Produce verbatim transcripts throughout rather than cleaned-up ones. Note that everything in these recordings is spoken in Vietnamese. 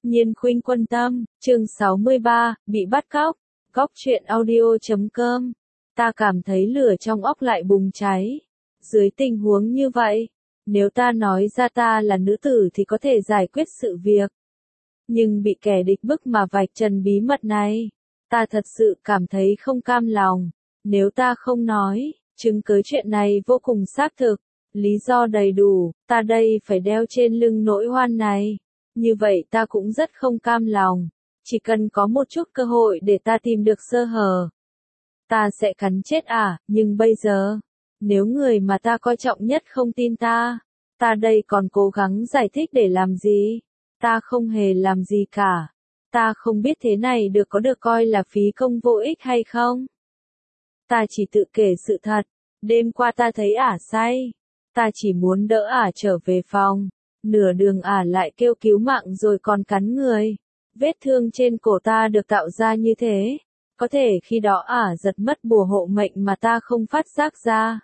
Nhiên khuynh quân tâm, chương sáu mươi ba, bị bắt cóc, cóc truyện audio chấm com. Ta cảm thấy lửa trong óc lại bùng cháy. Dưới tình huống như vậy, nếu ta nói ra ta là nữ tử thì có thể giải quyết sự việc. Nhưng bị kẻ địch bức mà vạch trần bí mật này, ta thật sự cảm thấy không cam lòng. Nếu ta không nói, chứng cứ chuyện này vô cùng xác thực, lý do đầy đủ, ta đây phải đeo trên lưng nỗi oan này. Như vậy ta cũng rất không cam lòng, chỉ cần có một chút cơ hội để ta tìm được sơ hở. Ta sẽ cắn chết à, nhưng bây giờ, nếu người mà ta coi trọng nhất không tin ta, ta đây còn cố gắng giải thích để làm gì? Ta không hề làm gì cả. Ta không biết thế này được có được coi là phí công vô ích hay không? Ta chỉ tự kể sự thật, đêm qua ta thấy ả say, ta chỉ muốn đỡ ả trở về phòng. Nửa đường ả lại kêu cứu mạng rồi còn cắn người. Vết thương trên cổ ta được tạo ra như thế. Có thể khi đó ả giật mất bùa hộ mệnh mà ta không phát giác ra.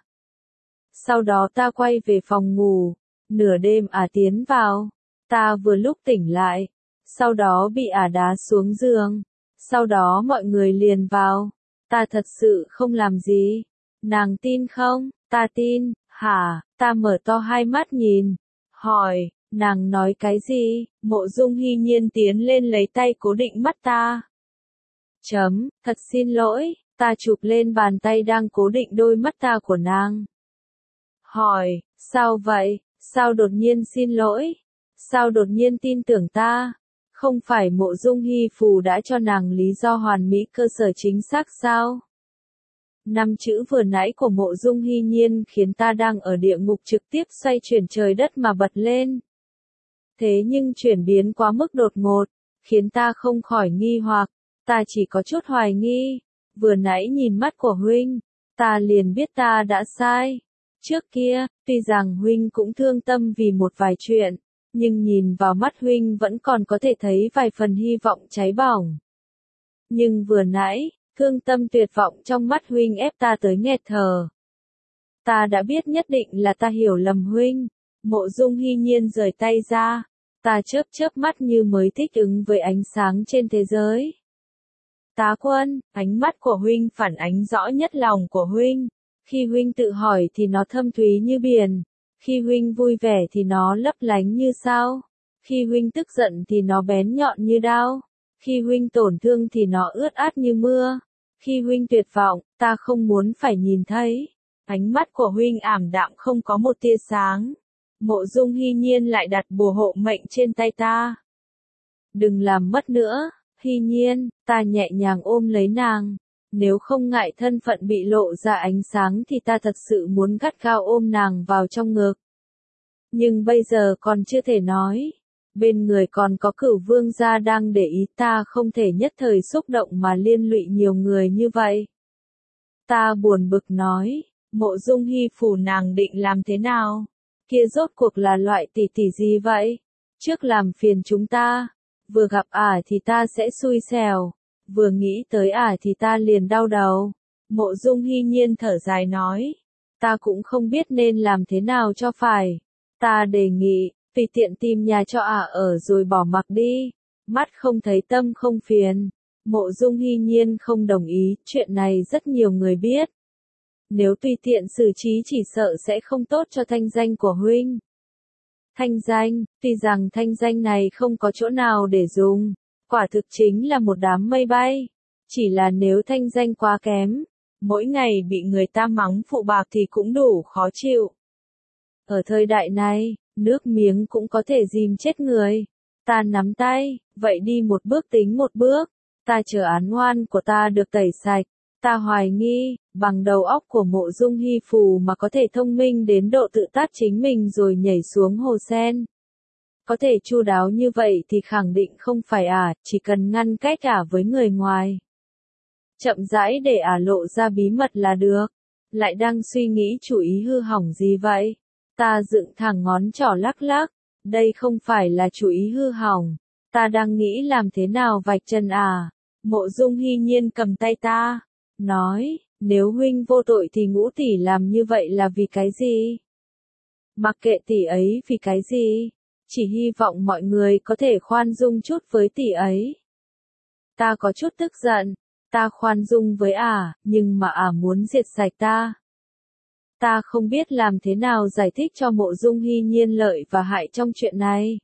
Sau đó ta quay về phòng ngủ. Nửa đêm ả tiến vào. Ta vừa lúc tỉnh lại. Sau đó bị ả đá xuống giường. Sau đó mọi người liền vào. Ta thật sự không làm gì. Nàng tin không? Ta tin. Hả? Ta mở to hai mắt nhìn. Hỏi, nàng nói cái gì? Mộ Dung Hy Nhiên tiến lên lấy tay cố định mắt ta. Chấm, thật xin lỗi, ta chụp lên bàn tay đang cố định đôi mắt ta của nàng. Hỏi, sao vậy? Sao đột nhiên xin lỗi? Sao đột nhiên tin tưởng ta? Không phải Mộ Dung Hy Phù đã cho nàng lý do hoàn mỹ cơ sở chính xác sao? Năm chữ vừa nãy của Mộ Dung Hy Nhiên khiến ta đang ở địa ngục trực tiếp xoay chuyển trời đất mà bật lên. Thế nhưng chuyển biến quá mức đột ngột, khiến ta không khỏi nghi hoặc, ta chỉ có chút hoài nghi. Vừa nãy nhìn mắt của huynh, ta liền biết ta đã sai. Trước kia, tuy rằng huynh cũng thương tâm vì một vài chuyện, nhưng nhìn vào mắt huynh vẫn còn có thể thấy vài phần hy vọng cháy bỏng. Nhưng vừa nãy, thương tâm tuyệt vọng trong mắt huynh ép ta tới nghẹt thở. Ta đã biết nhất định là ta hiểu lầm huynh. Mộ Dung Hy Nhiên rời tay ra. Ta chớp chớp mắt như mới thích ứng với ánh sáng trên thế giới. Tá Quân, ánh mắt của huynh phản ánh rõ nhất lòng của huynh. Khi huynh tự hỏi thì nó thâm thúy như biển. Khi huynh vui vẻ thì nó lấp lánh như sao. Khi huynh tức giận thì nó bén nhọn như đao. Khi huynh tổn thương thì nó ướt át như mưa. Khi huynh tuyệt vọng, ta không muốn phải nhìn thấy. Ánh mắt của huynh ảm đạm không có một tia sáng. Mộ Dung Hy Nhiên lại đặt bùa hộ mệnh trên tay ta. Đừng làm mất nữa, Hy Nhiên, ta nhẹ nhàng ôm lấy nàng. Nếu không ngại thân phận bị lộ ra ánh sáng thì ta thật sự muốn gắt gao ôm nàng vào trong ngực. Nhưng bây giờ còn chưa thể nói. Bên người còn có Cửu Vương gia đang để ý, ta không thể nhất thời xúc động mà liên lụy nhiều người như vậy. Ta buồn bực nói, Mộ Dung Hy Phù nàng định làm thế nào? Kia rốt cuộc là loại tỷ tỷ gì vậy? Trước làm phiền chúng ta, vừa gặp ả thì ta sẽ xui xẻo, vừa nghĩ tới ả thì ta liền đau đầu. Mộ Dung Hy Nhiên thở dài nói, ta cũng không biết nên làm thế nào cho phải. Ta đề nghị, tùy tiện tìm nhà cho ả ở rồi bỏ mặc đi. Mắt không thấy tâm không phiền. Mộ Dung Hy Nhiên không đồng ý, chuyện này rất nhiều người biết. Nếu tùy tiện xử trí chỉ sợ sẽ không tốt cho thanh danh của huynh. Thanh danh, tuy rằng thanh danh này không có chỗ nào để dùng, quả thực chính là một đám mây bay. Chỉ là nếu thanh danh quá kém, mỗi ngày bị người ta mắng phụ bạc thì cũng đủ khó chịu. Ở thời đại này, nước miếng cũng có thể dìm chết người. Ta nắm tay, vậy đi một bước tính một bước. Ta chờ án oan của ta được tẩy sạch. Ta hoài nghi, bằng đầu óc của Mộ Dung Hy Phù mà có thể thông minh đến độ tự tát chính mình rồi nhảy xuống hồ sen. Có thể chu đáo như vậy thì khẳng định không phải ả, chỉ cần ngăn cách ả với người ngoài. Chậm rãi để ả lộ ra bí mật là được. Lại đang suy nghĩ chủ ý hư hỏng gì vậy? Ta dựng thẳng ngón trỏ lắc lắc. Đây không phải là chủ ý hư hỏng. Ta đang nghĩ làm thế nào vạch chân ả. Mộ Dung Hy Nhiên cầm tay ta. Nói, nếu huynh vô tội thì Ngũ tỷ làm như vậy là vì cái gì? Mặc kệ tỷ ấy vì cái gì? chỉ hy vọng mọi người có thể khoan dung chút với tỷ ấy. Ta có chút tức giận, ta khoan dung với ả, nhưng mà ả muốn diệt sạch ta. Ta không biết làm thế nào giải thích cho Mộ Dung Hy Nhiên lợi và hại trong chuyện này.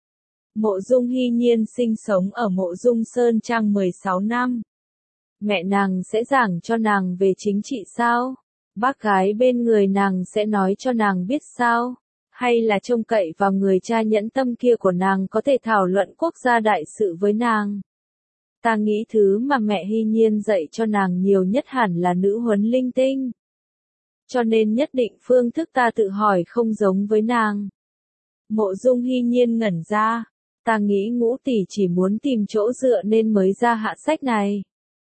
Mộ Dung Hy Nhiên sinh sống ở Mộ Dung Sơn Trang mười sáu năm. Mẹ nàng sẽ giảng cho nàng về chính trị sao? Bác gái bên người nàng sẽ nói cho nàng biết sao? Hay là trông cậy vào người cha nhẫn tâm kia của nàng có thể thảo luận quốc gia đại sự với nàng? Ta nghĩ thứ mà mẹ Hy Nhiên dạy cho nàng nhiều nhất hẳn là nữ huấn linh tinh. Cho nên nhất định phương thức ta tự hỏi không giống với nàng. Mộ Dung Hy Nhiên ngẩn ra. Ta nghĩ Ngũ tỷ chỉ muốn tìm chỗ dựa nên mới ra hạ sách này.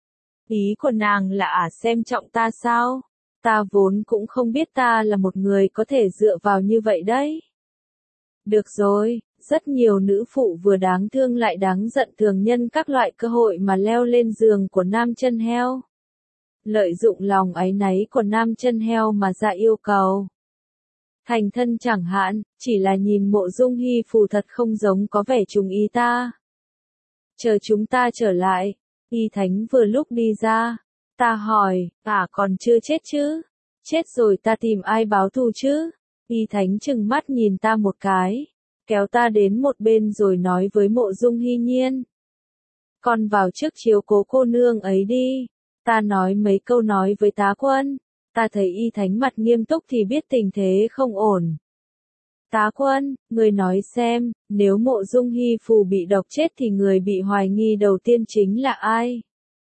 Ý của nàng là ả xem trọng ta sao? Ta vốn cũng không biết ta là một người có thể dựa vào như vậy đấy. Được rồi, rất nhiều nữ phụ vừa đáng thương lại đáng giận thường nhân các loại cơ hội mà leo lên giường của nam chân heo. Lợi dụng lòng áy náy của nam chân heo mà ra yêu cầu. Thành thân chẳng hạn, chỉ là nhìn Mộ Dung Hy Phù thật không giống có vẻ trùng ý ta. Chờ chúng ta trở lại, Y Thánh vừa lúc đi ra. Ta hỏi, ả còn chưa chết chứ? Chết rồi ta tìm ai báo thù chứ? Y Thánh trừng mắt nhìn ta một cái, kéo ta đến một bên rồi nói với Mộ Dung Hy Nhiên. Con vào trước chiếu cố cô nương ấy đi. Ta nói mấy câu nói với tá quân. Ta thấy Y Thánh mặt nghiêm túc thì biết tình thế không ổn. Tá quân, người nói xem, nếu Mộ Dung Hy Phù bị độc chết thì người bị hoài nghi đầu tiên chính là ai?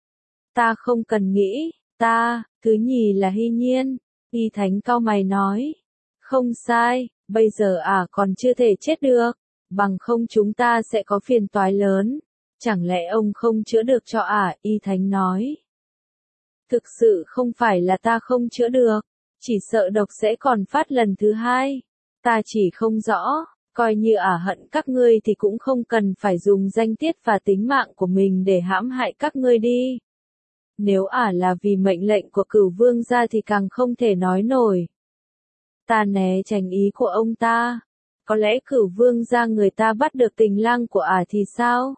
Ta không cần nghĩ, ta, thứ nhì là Hy Nhiên. Y Thánh cau mày nói. Không sai, bây giờ ả à còn chưa thể chết được, bằng không chúng ta sẽ có phiền toái lớn. Chẳng lẽ ông không chữa được cho ả? À, Y Thánh nói. Thực sự không phải là ta không chữa được, chỉ sợ độc sẽ còn phát lần thứ hai. Ta chỉ không rõ, coi như ả hận các ngươi thì cũng không cần phải dùng danh tiết và tính mạng của mình để hãm hại các ngươi đi. Nếu ả là vì mệnh lệnh của Cửu Vương gia thì càng không thể nói nổi. Ta né tránh ý của ông ta. Có lẽ Cửu Vương gia người ta bắt được tình lang của ả thì sao?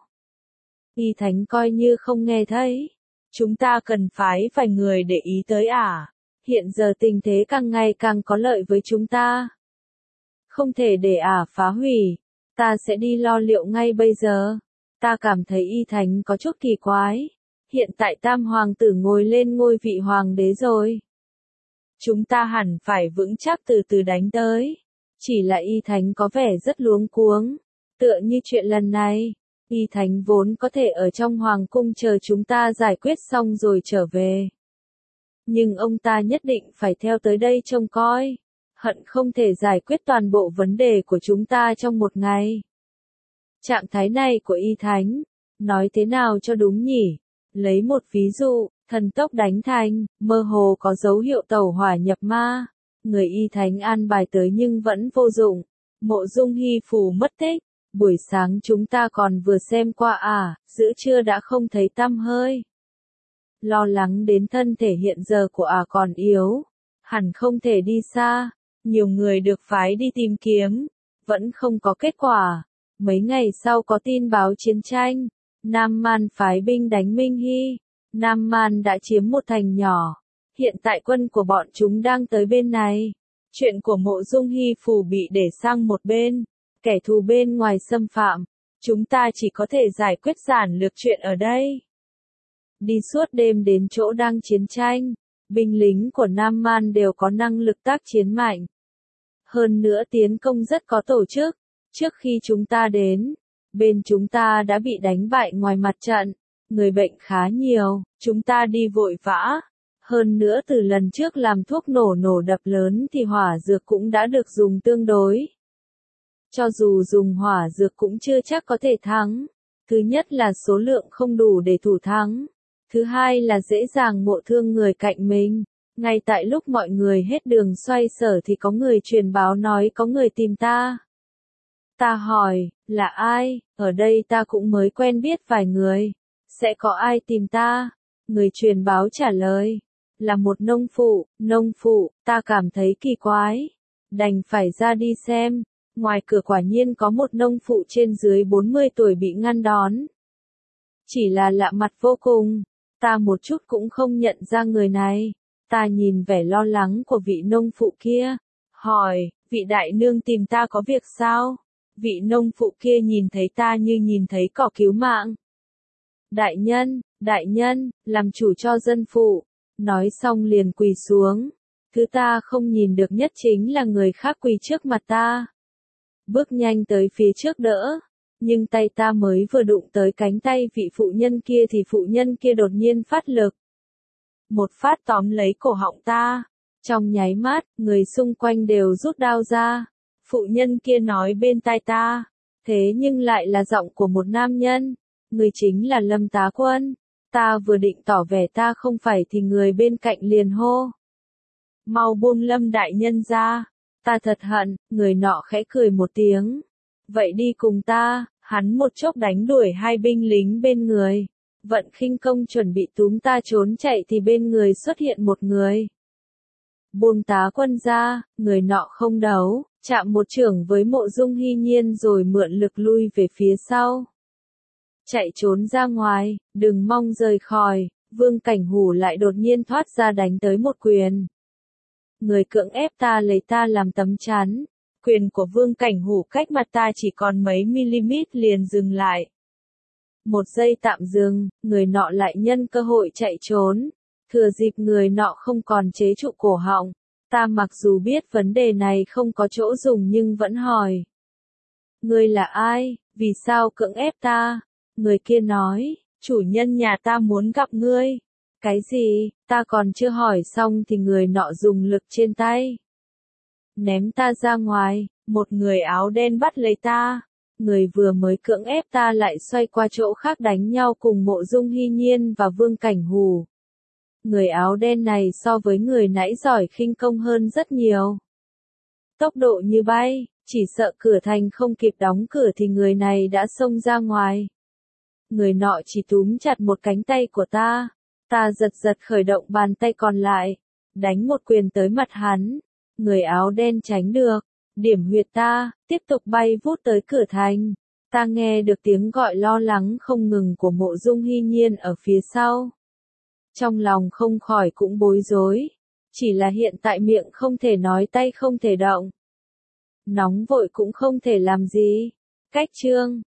Y Thánh coi như không nghe thấy. Chúng ta cần phái vài người để ý tới ả. Hiện giờ tình thế càng ngày càng có lợi với chúng ta. Không thể để ả phá hủy. Ta sẽ đi lo liệu ngay bây giờ. Ta cảm thấy Y Thánh có chút kỳ quái. Hiện tại Tam Hoàng tử ngồi lên ngôi vị Hoàng đế rồi. Chúng ta hẳn phải vững chắc từ từ đánh tới. Chỉ là Y Thánh có vẻ rất luống cuống. Tựa như chuyện lần này. Y Thánh vốn có thể ở trong Hoàng cung chờ chúng ta giải quyết xong rồi trở về. Nhưng ông ta nhất định phải theo tới đây trông coi. Hận không thể giải quyết toàn bộ vấn đề của chúng ta trong một ngày. Trạng thái này của Y Thánh, nói thế nào cho đúng nhỉ? Lấy một ví dụ, thần tốc đánh thành, mơ hồ có dấu hiệu tẩu hỏa nhập ma. Người Y Thánh an bài tới nhưng vẫn vô dụng. Mộ Dung Hy Phù mất tích. Buổi sáng chúng ta còn vừa xem qua à, giữa trưa đã không thấy tăm hơi. Lo lắng đến thân thể hiện giờ của ả à còn yếu. Hẳn không thể đi xa. Nhiều người được phái đi tìm kiếm. Vẫn không có kết quả. Mấy ngày sau có tin báo chiến tranh. Nam Man phái binh đánh Minh Hy. Nam Man đã chiếm một thành nhỏ. Hiện tại quân của bọn chúng đang tới bên này. Chuyện của Mộ Dung Hy Phù bị để sang một bên. Kẻ thù bên ngoài xâm phạm. Chúng ta chỉ có thể giải quyết giản lược chuyện ở đây. Đi suốt đêm đến chỗ đang chiến tranh. Binh lính của Nam Man đều có năng lực tác chiến mạnh. Hơn nữa tiến công rất có tổ chức. Trước khi chúng ta đến, bên chúng ta đã bị đánh bại ngoài mặt trận. Người bệnh khá nhiều, chúng ta đi vội vã. Hơn nữa từ lần trước làm thuốc nổ nổ đập lớn thì hỏa dược cũng đã được dùng tương đối. Cho dù dùng hỏa dược cũng chưa chắc có thể thắng. Thứ nhất là số lượng không đủ để thủ thắng. Thứ hai là dễ dàng ngộ thương người cạnh mình. Ngay tại lúc mọi người hết đường xoay sở thì có người truyền báo nói có người tìm ta. Ta hỏi, là ai? Ở đây ta cũng mới quen biết vài người. Sẽ có ai tìm ta? Người truyền báo trả lời. Là một nông phụ, nông phụ, ta cảm thấy kỳ quái. Đành phải ra đi xem. ngoài cửa quả nhiên có một nông phụ trên dưới bốn mươi tuổi bị ngăn đón. Chỉ là lạ mặt vô cùng, ta một chút cũng không nhận ra người này. Ta nhìn vẻ lo lắng của vị nông phụ kia, hỏi, vị đại nương tìm ta có việc sao? Vị nông phụ kia nhìn thấy ta như nhìn thấy cỏ cứu mạng. Đại nhân, đại nhân, làm chủ cho dân phụ. Nói xong liền quỳ xuống. Thứ ta không nhìn được nhất chính là người khác quỳ trước mặt ta. Bước nhanh tới phía trước đỡ. Nhưng tay ta mới vừa đụng tới cánh tay vị phụ nhân kia thì phụ nhân kia đột nhiên phát lực. Một phát tóm lấy cổ họng ta. Trong nháy mắt, người xung quanh đều rút đao ra. Phụ nhân kia nói bên tai ta. Thế nhưng lại là giọng của một nam nhân. Người chính là Lâm Tá Quân. Ta vừa định tỏ vẻ ta không phải thì người bên cạnh liền hô. Mau buông Lâm đại nhân ra. Ta thật hận, người nọ khẽ cười một tiếng. Vậy đi cùng ta, hắn một chốc đánh đuổi hai binh lính bên người. Vận khinh công chuẩn bị túm ta trốn chạy thì bên người xuất hiện một người. Buông Tá Quân ra, người nọ không đấu, chạm một chưởng với Mộ Dung Hy Nhiên rồi mượn lực lui về phía sau. Chạy trốn ra ngoài, đừng mong rời khỏi, Vương Cảnh Hủ lại đột nhiên thoát ra đánh tới một quyền. Người cưỡng ép ta lấy ta làm tấm chắn. Quyền của Vương Cảnh Hủ cách mặt ta chỉ còn mấy mm liền dừng lại. Một giây tạm dừng, người nọ lại nhân cơ hội chạy trốn. Thừa dịp người nọ không còn chế trụ cổ họng. Ta mặc dù biết vấn đề này không có chỗ dùng nhưng vẫn hỏi. Ngươi là ai, vì sao cưỡng ép ta? Người kia nói, chủ nhân nhà ta muốn gặp ngươi. Cái gì, ta còn chưa hỏi xong thì người nọ dùng lực trên tay. Ném ta ra ngoài, một người áo đen bắt lấy ta. Người vừa mới cưỡng ép ta lại xoay qua chỗ khác đánh nhau cùng Mộ Dung Hy Nhiên và Vương Cảnh Hủ. Người áo đen này so với người nãy giỏi khinh công hơn rất nhiều. Tốc độ như bay, chỉ sợ cửa thành không kịp đóng cửa thì người này đã xông ra ngoài. Người nọ chỉ túm chặt một cánh tay của ta. Ta giật giật khởi động bàn tay còn lại. Đánh một quyền tới mặt hắn. Người áo đen tránh được. Điểm huyệt ta, tiếp tục bay vút tới cửa thành. Ta nghe được tiếng gọi lo lắng không ngừng của Mộ Dung Hy Nhiên ở phía sau. Trong lòng không khỏi cũng bối rối. Chỉ là hiện tại miệng không thể nói tay không thể động. Nóng vội cũng không thể làm gì. Cách chương